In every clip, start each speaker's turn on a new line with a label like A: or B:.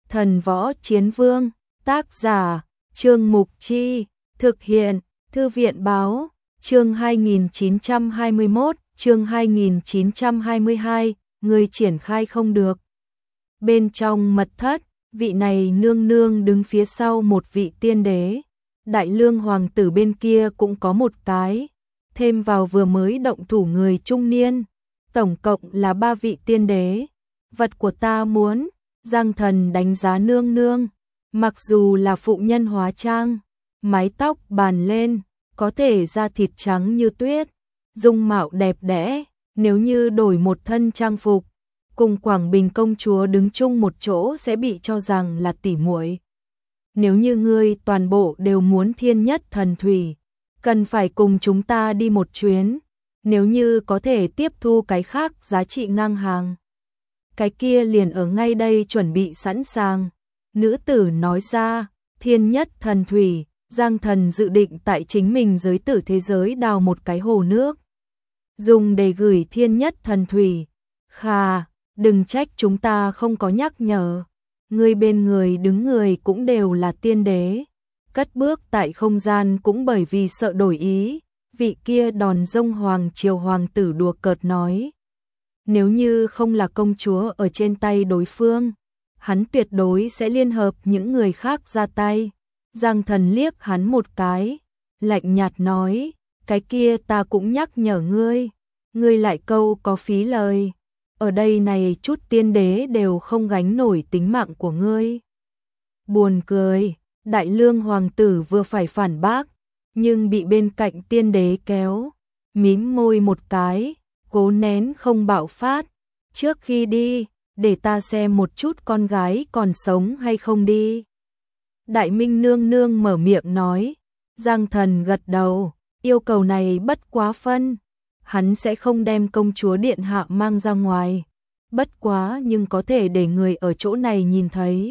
A: Thần Võ Chiến Vương, tác giả, Trương Mục Chi, thực hiện, Thư viện Báo, chương 2921, chương 2922, người triển khai không được. Bên trong mật thất, vị này nương nương đứng phía sau một vị tiên đế, Đại Lương hoàng tử bên kia cũng có một cái, thêm vào vừa mới động thủ người trung niên, tổng cộng là 3 vị tiên đế. Vật của ta muốn, Giang Thần đánh giá nương nương, mặc dù là phụ nhân hóa trang, mái tóc bàn lên, có thể da thịt trắng như tuyết, dung mạo đẹp đẽ, nếu như đổi một thân trang phục, cùng Quảng Bình công chúa đứng chung một chỗ sẽ bị cho rằng là tỉ muội. Nếu như ngươi toàn bộ đều muốn thiên nhất thần thủy, cần phải cùng chúng ta đi một chuyến, nếu như có thể tiếp thu cái khác giá trị ngang hàng. Cái kia liền ở ngay đây chuẩn bị sẵn sàng. Nữ tử nói ra, thiên nhất thần thủy, Giang Thần dự định tại chính mình giới tử thế giới đào một cái hồ nước, dùng để gửi thiên nhất thần thủy. Khà, đừng trách chúng ta không có nhắc nhở. Người bên người đứng người cũng đều là tiên đế. Cất bước tại không gian cũng bởi vì sợ đổi ý. Vị kia đòn rông hoàng triều hoàng tử đùa cợt nói. Nếu như không là công chúa ở trên tay đối phương, hắn tuyệt đối sẽ liên hợp những người khác ra tay. Giang Thần liếc hắn một cái, lạnh nhạt nói, cái kia ta cũng nhắc nhở ngươi lại câu có phí lời. Ở đây này chút tiên đế đều không gánh nổi tính mạng của ngươi. Buồn cười, Đại Lương hoàng tử vừa phải phản bác, nhưng bị bên cạnh tiên đế kéo, mím môi một cái, cố nén không bạo phát. Trước khi đi, để ta xem một chút con gái còn sống hay không đi. Đại Minh nương nương mở miệng nói. Giang Thần gật đầu, yêu cầu này bất quá phân. Hắn sẽ không đem công chúa điện hạ mang ra ngoài. Bất quá nhưng có thể để người ở chỗ này nhìn thấy.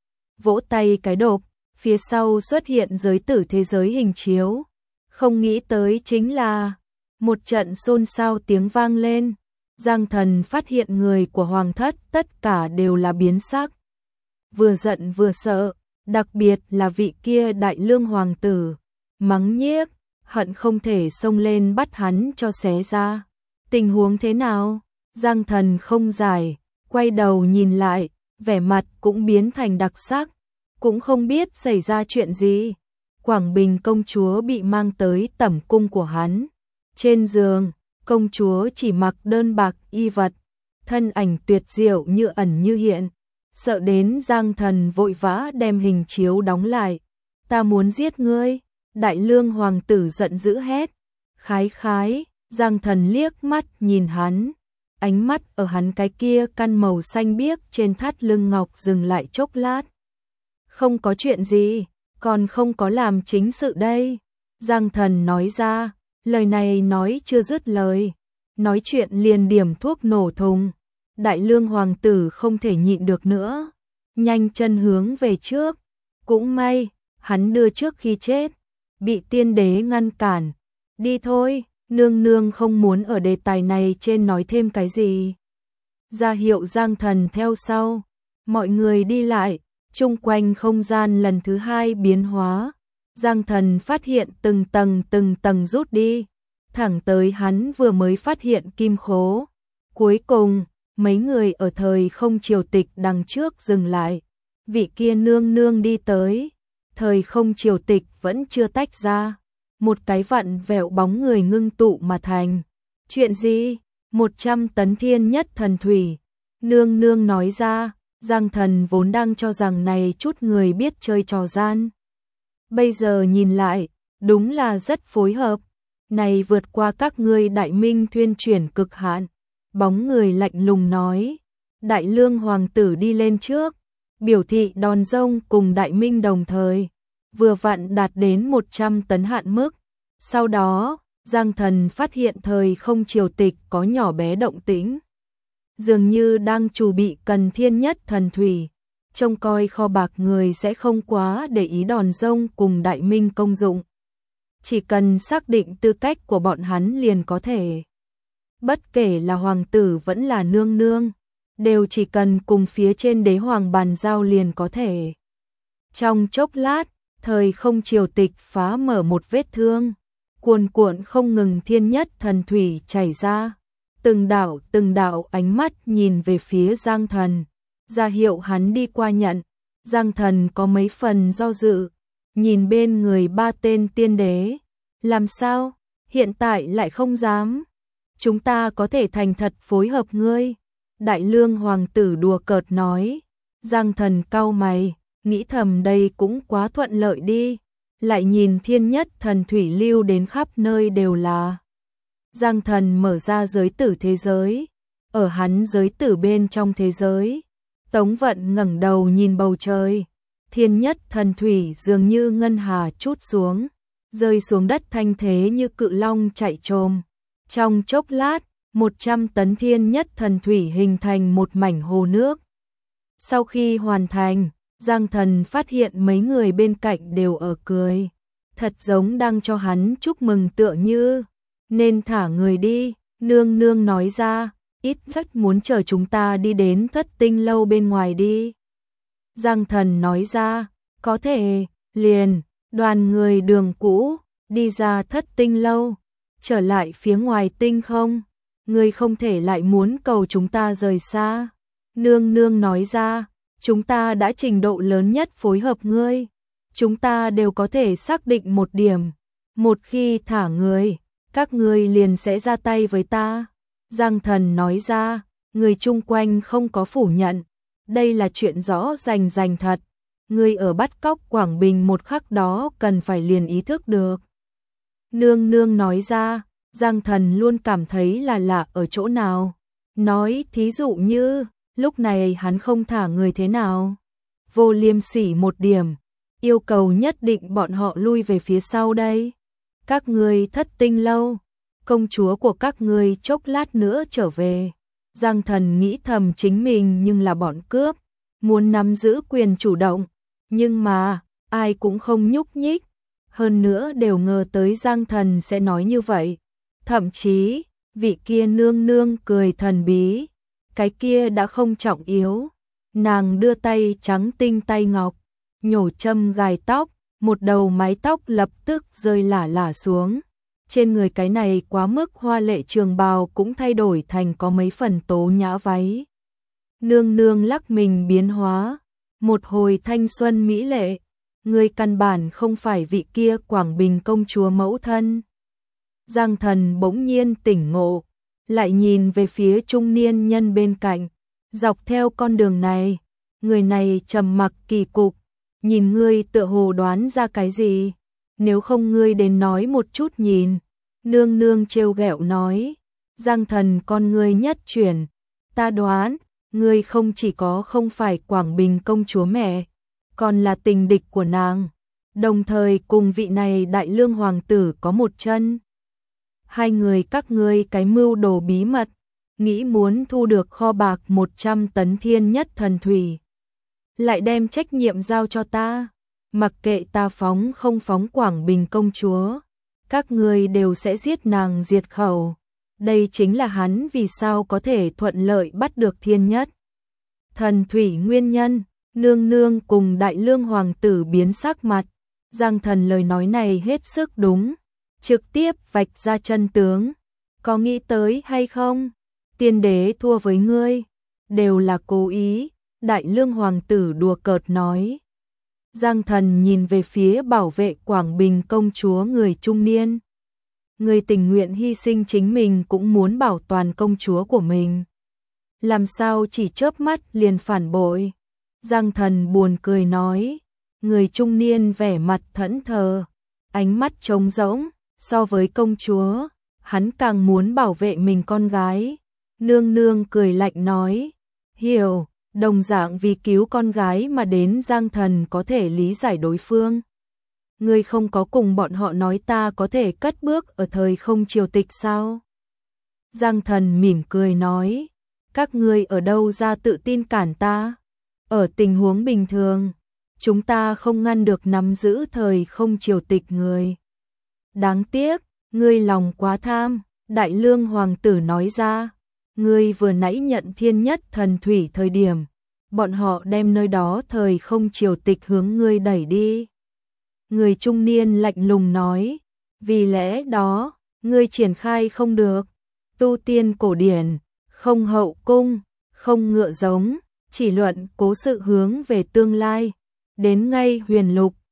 A: Vỗ tay cái đột, phía sau xuất hiện giới tử thế giới hình chiếu. Không nghĩ tới chính là một trận xôn xao tiếng vang lên. Giang Thần phát hiện người của hoàng thất tất cả đều là biến sắc. Vừa giận vừa sợ, đặc biệt là vị kia Đại Lương hoàng tử, mắng nhiếc, hận không thể xông lên bắt hắn cho xé ra. Tình huống thế nào? Giang Thần không giải, quay đầu nhìn lại, vẻ mặt cũng biến thành đặc sắc, cũng không biết xảy ra chuyện gì. Quảng Bình công chúa bị mang tới tẩm cung của hắn. Trên giường, công chúa chỉ mặc đơn bạc y vật, thân ảnh tuyệt diệu như ẩn như hiện. Sợ đến Giang Thần vội vã đem hình chiếu đóng lại. Ta muốn giết ngươi, Đại Lương hoàng tử giận dữ hét. Khái khái, Giang Thần liếc mắt nhìn hắn. Ánh mắt ở hắn cái kia căn màu xanh biếc trên thắt lưng ngọc dừng lại chốc lát. Không có chuyện gì, còn không có làm chính sự đây. Giang Thần nói ra, lời này nói chưa dứt lời. Nói chuyện liền điểm thuốc nổ thùng. Đại Lương hoàng tử không thể nhịn được nữa, nhanh chân hướng về trước. Cũng may, hắn đưa trước khi chết, bị tiên đế ngăn cản. Đi thôi, nương nương không muốn ở đề tài này trên nói thêm cái gì. Ra hiệu Giang Thần theo sau, mọi người đi lại, chung quanh không gian lần thứ hai biến hóa. Giang Thần phát hiện từng tầng rút đi, thẳng tới hắn vừa mới phát hiện kim khố. Cuối cùng, mấy người ở thời không triều tịch đằng trước dừng lại. Vị kia nương nương đi tới, thời không triều tịch vẫn chưa tách ra. Một cái vặn vẹo bóng người ngưng tụ mà thành. Chuyện gì? 100 tấn thiên nhất thần thủy. Nương nương nói ra, Giang Thần vốn đang cho rằng này chút người biết chơi trò gian. Bây giờ nhìn lại, đúng là rất phối hợp. Này vượt qua các ngươi Đại Minh thuyên chuyển cực hạn. Bóng người lạnh lùng nói. Đại Lương hoàng tử đi lên trước, biểu thị đòn rông cùng Đại Minh đồng thời, vừa vặn đạt đến 100 tấn hạn mức. Sau đó, Giang Thần phát hiện thời không triều tịch có nhỏ bé động tĩnh. Dường như đang chuẩn bị cần thiên nhất thần thủy. Trông coi kho bạc người sẽ không quá để ý đòn rông cùng Đại Minh công dụng. Chỉ cần xác định tư cách của bọn hắn liền có thể. Bất kể là hoàng tử vẫn là nương nương, đều chỉ cần cùng phía trên đế hoàng bàn giao liền có thể. Trong chốc lát, thời không triều tịch phá mở một vết thương, cuồn cuộn không ngừng thiên nhất thần thủy chảy ra. Từng đạo ánh mắt nhìn về phía Giang Thần, ra hiệu hắn đi qua nhận. Giang Thần có mấy phần do dự, nhìn bên người ba tên tiên đế. Làm sao? Hiện tại lại không dám. Chúng ta có thể thành thật phối hợp ngươi. Đại Lương hoàng tử đùa cợt nói. Giang Thần cau mày, nghĩ thầm đây cũng quá thuận lợi đi. Lại nhìn thiên nhất thần thủy lưu đến khắp nơi đều là. Giang Thần mở ra giới tử thế giới. Ở hắn giới tử bên trong thế giới, Tống Vận ngẩng đầu nhìn bầu trời. Thiên nhất thần thủy dường như ngân hà trút xuống, rơi xuống đất thanh thế như cự long chạy trồm. Trong chốc lát, 100 tấn thiên nhất thần thủy hình thành một mảnh hồ nước. Sau khi hoàn thành, Giang Thần phát hiện mấy người bên cạnh đều ở cười. Thật giống đang cho hắn chúc mừng tựa như. Nên thả người đi, nương nương nói ra, ít nhất muốn chờ chúng ta đi đến Thất Tinh lâu bên ngoài đi. Giang Thần nói ra, có thể, liền, đoàn người đường cũ, đi ra Thất Tinh lâu, trở lại phía ngoài tinh không, ngươi không thể lại muốn cầu chúng ta rời xa. Nương nương nói ra, chúng ta đã trình độ lớn nhất phối hợp ngươi, chúng ta đều có thể xác định một điểm, một khi thả người, các ngươi liền sẽ ra tay với ta. Giang Thần nói ra, người chung quanh không có phủ nhận, đây là chuyện rõ rành thật. Ngươi ở bắt cóc Quảng Bình một khắc đó cần phải liền ý thức được. Nương nương nói ra, Giang Thần luôn cảm thấy là lạ ở chỗ nào. Nói thí dụ như, lúc này hắn không thả người thế nào. Vô liêm sỉ một điểm, yêu cầu nhất định bọn họ lui về phía sau đây. Các ngươi Thất Tinh lâu, công chúa của các ngươi chốc lát nữa trở về. Giang Thần nghĩ thầm chính mình nhưng là bọn cướp, muốn nắm giữ quyền chủ động, nhưng mà ai cũng không nhúc nhích, hơn nữa đều ngờ tới Giang Thần sẽ nói như vậy. Thậm chí, vị kia nương nương cười thần bí, cái kia đã không trọng yếu. Nàng đưa tay trắng tinh tay ngọc, nhổ châm gài tóc, một đầu mái tóc lập tức rơi lả lả xuống. Trên người cái này quá mức hoa lệ trường bào cũng thay đổi thành có mấy phần tố nhã váy. Nương nương lắc mình biến hóa, một hồi thanh xuân mỹ lệ, người căn bản không phải vị kia Quảng Bình công chúa mẫu thân. Giang Thần bỗng nhiên tỉnh ngộ, lại nhìn về phía trung niên nhân bên cạnh, dọc theo con đường này, người này trầm mặc kỳ cục, nhìn ngươi tựa hồ đoán ra cái gì, nếu không ngươi đến nói một chút nhìn. Nương nương trêu ghẹo nói, Giang Thần con ngươi nhất chuyển, ta đoán, ngươi không chỉ có không phải Quảng Bình công chúa mẹ, còn là tình địch của nàng, đồng thời cùng vị này Đại Lương hoàng tử có một chân. Hai người các ngươi cái mưu đồ bí mật, nghĩ muốn thu được kho bạc 100 tấn thiên nhất thần thủy, lại đem trách nhiệm giao cho ta, mặc kệ ta phóng không phóng Quảng Bình công chúa, các ngươi đều sẽ giết nàng diệt khẩu. Đây chính là hắn vì sao có thể thuận lợi bắt được thiên nhất thần thủy nguyên nhân. Nương nương cùng Đại Lương hoàng tử biến sắc mặt, Giang Thần lời nói này hết sức đúng, trực tiếp vạch ra chân tướng. Có nghĩ tới hay không? Tiên đế thua với ngươi, đều là cố ý, Đại Lương hoàng tử đùa cợt nói. Giang Thần nhìn về phía bảo vệ Quảng Bình công chúa người trung niên. Người tình nguyện hy sinh chính mình cũng muốn bảo toàn công chúa của mình. Làm sao chỉ chớp mắt liền phản bội? Giang Thần buồn cười nói. Người trung niên vẻ mặt thẫn thờ, ánh mắt trống rỗng, so với công chúa, hắn càng muốn bảo vệ mình con gái. Nương nương cười lạnh nói, hiểu, đồng dạng vì cứu con gái mà đến. Giang Thần có thể lý giải đối phương. Ngươi không có cùng bọn họ nói ta có thể cất bước ở thời không triều tịch sao? Giang Thần mỉm cười nói, các ngươi ở đâu ra tự tin cản ta? Ở tình huống bình thường, chúng ta không ngăn được nắm giữ thời không triều tịch người. Đáng tiếc, ngươi lòng quá tham, Đại Lương hoàng tử nói ra. ngươi vừa nãy nhận thiên nhất thần thủy thời điểm, bọn họ đem nơi đó thời không triều tịch hướng ngươi đẩy đi. Người trung niên lạnh lùng nói, vì lẽ đó, ngươi triển khai không được, tu tiên cổ điển, không hậu cung, không ngựa giống, chỉ luận cố sự hướng về tương lai, đến ngay huyền lục,